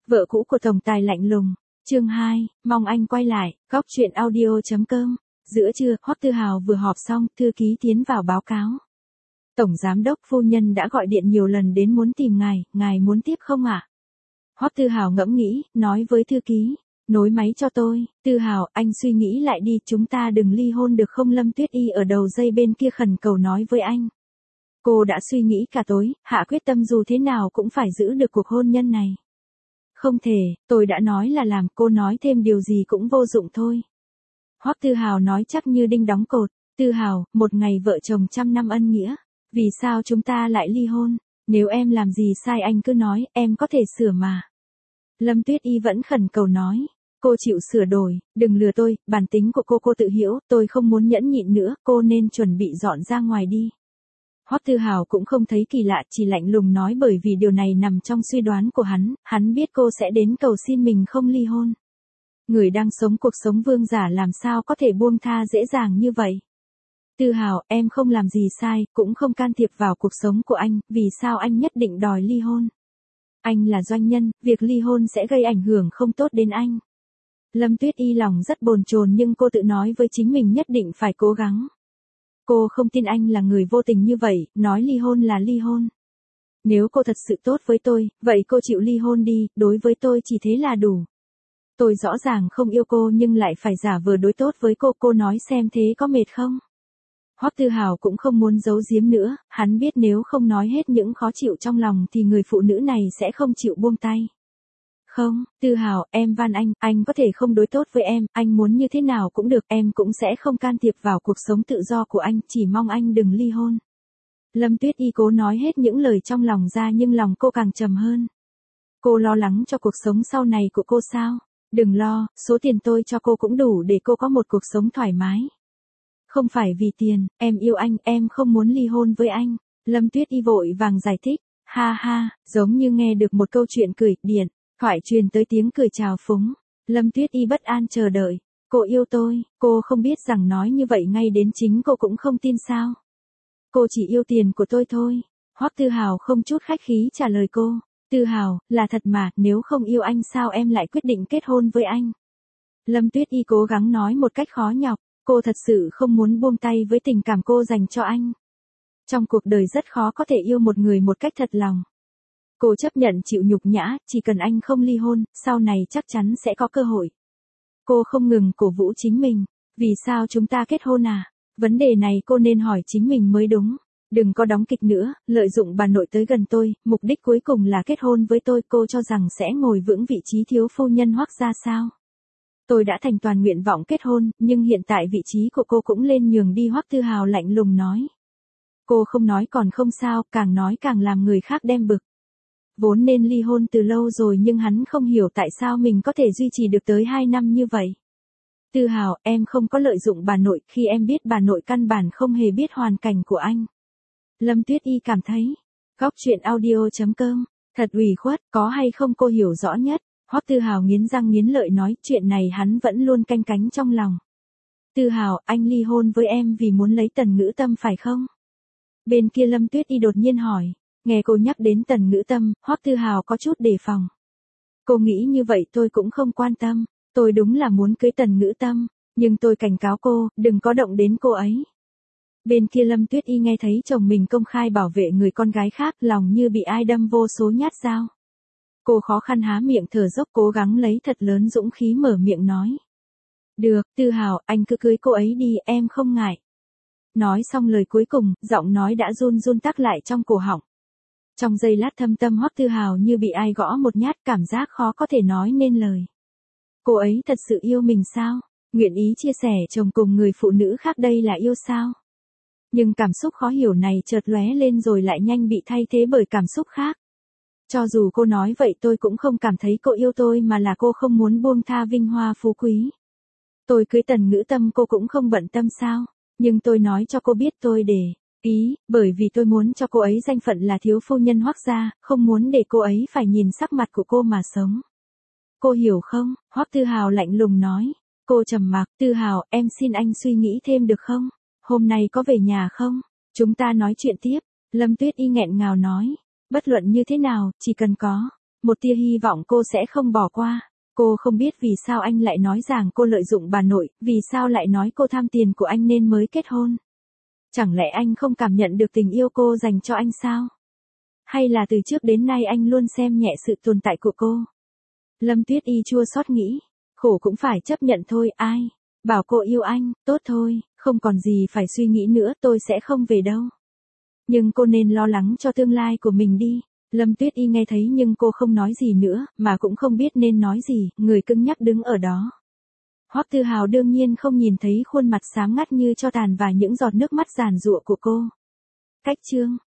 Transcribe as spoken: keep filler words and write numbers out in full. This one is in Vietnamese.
Vợ cũ của tổng tài lạnh lùng. Chương hai, mong anh quay lại. Góc truyện audio.com. Giữa trưa, Hoắc Tư Hào vừa họp xong, thư ký tiến vào báo cáo. Tổng giám đốc phu nhân đã gọi điện nhiều lần đến muốn tìm ngài, ngài muốn tiếp không ạ? Hoắc Tư Hào ngẫm nghĩ, nói với thư ký, nối máy cho tôi. Tư Hào, anh suy nghĩ lại đi, chúng ta đừng ly hôn được không? Lâm Tuyết Y ở đầu dây bên kia khẩn cầu nói với anh. Cô đã suy nghĩ cả tối, hạ quyết tâm dù thế nào cũng phải giữ được cuộc hôn nhân này. Không thể, tôi đã nói là làm, cô nói thêm điều gì cũng vô dụng thôi. Hoắc Tư Hào nói chắc như đinh đóng cột. Tư Hào, một ngày vợ chồng trăm năm ân nghĩa. Vì sao chúng ta lại ly hôn? Nếu em làm gì sai anh cứ nói, em có thể sửa mà. Lâm Tuyết Y vẫn khẩn cầu nói. Cô chịu sửa đổi, đừng lừa tôi, bản tính của cô cô tự hiểu, tôi không muốn nhẫn nhịn nữa, cô nên chuẩn bị dọn ra ngoài đi. Hoắc Tư Hào cũng không thấy kỳ lạ, chỉ lạnh lùng nói bởi vì điều này nằm trong suy đoán của hắn, hắn biết cô sẽ đến cầu xin mình không ly hôn. Người đang sống cuộc sống vương giả làm sao có thể buông tha dễ dàng như vậy. Tư Hào, em không làm gì sai, cũng không can thiệp vào cuộc sống của anh, vì sao anh nhất định đòi ly hôn? Anh là doanh nhân, việc ly hôn sẽ gây ảnh hưởng không tốt đến anh. Lâm Tuyết Y lòng rất bồn chồn nhưng cô tự nói với chính mình nhất định phải cố gắng. Cô không tin anh là người vô tình như vậy, nói ly hôn là ly hôn. Nếu cô thật sự tốt với tôi, vậy cô chịu ly hôn đi, đối với tôi chỉ thế là đủ. Tôi rõ ràng không yêu cô nhưng lại phải giả vờ đối tốt với cô, cô nói xem thế có mệt không? Hoắc Tư Hào cũng không muốn giấu giếm nữa, hắn biết nếu không nói hết những khó chịu trong lòng thì người phụ nữ này sẽ không chịu buông tay. Không, Tư Hào, em van anh, anh có thể không đối tốt với em, anh muốn như thế nào cũng được, em cũng sẽ không can thiệp vào cuộc sống tự do của anh, chỉ mong anh đừng ly hôn. Lâm Tuyết Y cố nói hết những lời trong lòng ra nhưng lòng cô càng trầm hơn. Cô lo lắng cho cuộc sống sau này của cô sao? Đừng lo, số tiền tôi cho cô cũng đủ để cô có một cuộc sống thoải mái. Không phải vì tiền, em yêu anh, em không muốn ly hôn với anh. Lâm Tuyết Y vội vàng giải thích, ha ha, giống như nghe được một câu chuyện cười, điện. Thoại truyền tới tiếng cười chào phúng. Lâm Tuyết Y bất an chờ đợi. Cô yêu tôi, cô không biết rằng nói như vậy ngay đến chính cô cũng không tin sao. Cô chỉ yêu tiền của tôi thôi. Hoắc Tư Hào không chút khách khí trả lời cô. Tư Hào, là thật mà, nếu không yêu anh sao em lại quyết định kết hôn với anh? Lâm Tuyết Y cố gắng nói một cách khó nhọc. Cô thật sự không muốn buông tay với tình cảm cô dành cho anh. Trong cuộc đời rất khó có thể yêu một người một cách thật lòng. Cô chấp nhận chịu nhục nhã, chỉ cần anh không ly hôn, sau này chắc chắn sẽ có cơ hội. Cô không ngừng cổ vũ chính mình. Vì sao chúng ta kết hôn à? Vấn đề này cô nên hỏi chính mình mới đúng. Đừng có đóng kịch nữa, lợi dụng bà nội tới gần tôi, mục đích cuối cùng là kết hôn với tôi. Cô cho rằng sẽ ngồi vững vị trí thiếu phu nhân Hoắc gia sao? Tôi đã thành toàn nguyện vọng kết hôn, nhưng hiện tại vị trí của cô cũng lên nhường đi. Hoắc Tư Hào lạnh lùng nói. Cô không nói còn không sao, càng nói càng làm người khác đem bực. Vốn nên ly hôn từ lâu rồi nhưng hắn không hiểu tại sao mình có thể duy trì được tới hai năm như vậy. Tư Hào, em không có lợi dụng bà nội, khi em biết bà nội căn bản không hề biết hoàn cảnh của anh. Lâm Tuyết Y cảm thấy. Góc truyện audio.com. Thật ủy khuất, có hay không cô hiểu rõ nhất. Hoắc Tư Hào nghiến răng nghiến lợi nói, chuyện này hắn vẫn luôn canh cánh trong lòng. Tư Hào, anh ly hôn với em vì muốn lấy Tần Ngữ Tâm phải không? Bên kia Lâm Tuyết Y đột nhiên hỏi. Nghe cô nhắc đến Tần Ngữ Tâm, Hoắc Tư Hào có chút đề phòng. Cô nghĩ như vậy tôi cũng không quan tâm, tôi đúng là muốn cưới Tần Ngữ Tâm, nhưng tôi cảnh cáo cô, đừng có động đến cô ấy. Bên kia Lâm Tuyết Y nghe thấy chồng mình công khai bảo vệ người con gái khác, lòng như bị ai đâm vô số nhát dao. Cô khó khăn há miệng thở dốc cố gắng lấy thật lớn dũng khí mở miệng nói. Được, Tư Hào, anh cứ cưới cô ấy đi, em không ngại. Nói xong lời cuối cùng, giọng nói đã run run tắc lại trong cổ họng. Trong giây lát thâm tâm Hoắc Tư Hào như bị ai gõ một nhát, cảm giác khó có thể nói nên lời. Cô ấy thật sự yêu mình sao? Nguyện ý chia sẻ chồng cùng người phụ nữ khác đây là yêu sao? Nhưng cảm xúc khó hiểu này chợt lóe lên rồi lại nhanh bị thay thế bởi cảm xúc khác. Cho dù cô nói vậy tôi cũng không cảm thấy cô yêu tôi mà là cô không muốn buông tha vinh hoa phú quý. Tôi cưới Tần Ngữ Tâm cô cũng không bận tâm sao? Nhưng tôi nói cho cô biết tôi để ý, bởi vì tôi muốn cho cô ấy danh phận là thiếu phu nhân Hoắc gia, không muốn để cô ấy phải nhìn sắc mặt của cô mà sống. Cô hiểu không? Hoắc Tư Hào lạnh lùng nói. Cô trầm mặc. Tư Hào, em xin anh suy nghĩ thêm được không? Hôm nay có về nhà không? Chúng ta nói chuyện tiếp. Lâm Tuyết Y nghẹn ngào nói. Bất luận như thế nào, chỉ cần có một tia hy vọng cô sẽ không bỏ qua. Cô không biết vì sao anh lại nói rằng cô lợi dụng bà nội, vì sao lại nói cô tham tiền của anh nên mới kết hôn. Chẳng lẽ anh không cảm nhận được tình yêu cô dành cho anh sao? Hay là từ trước đến nay anh luôn xem nhẹ sự tồn tại của cô? Lâm Tuyết Y chua xót nghĩ, khổ cũng phải chấp nhận thôi, ai bảo cô yêu anh, tốt thôi, không còn gì phải suy nghĩ nữa, tôi sẽ không về đâu. Nhưng cô nên lo lắng cho tương lai của mình đi. Lâm Tuyết Y nghe thấy nhưng cô không nói gì nữa, mà cũng không biết nên nói gì, người cứng nhắc đứng ở đó. Hoắc Tư Hào đương nhiên không nhìn thấy khuôn mặt xám ngắt như tro tàn và những giọt nước mắt giàn giụa của cô. Cách chương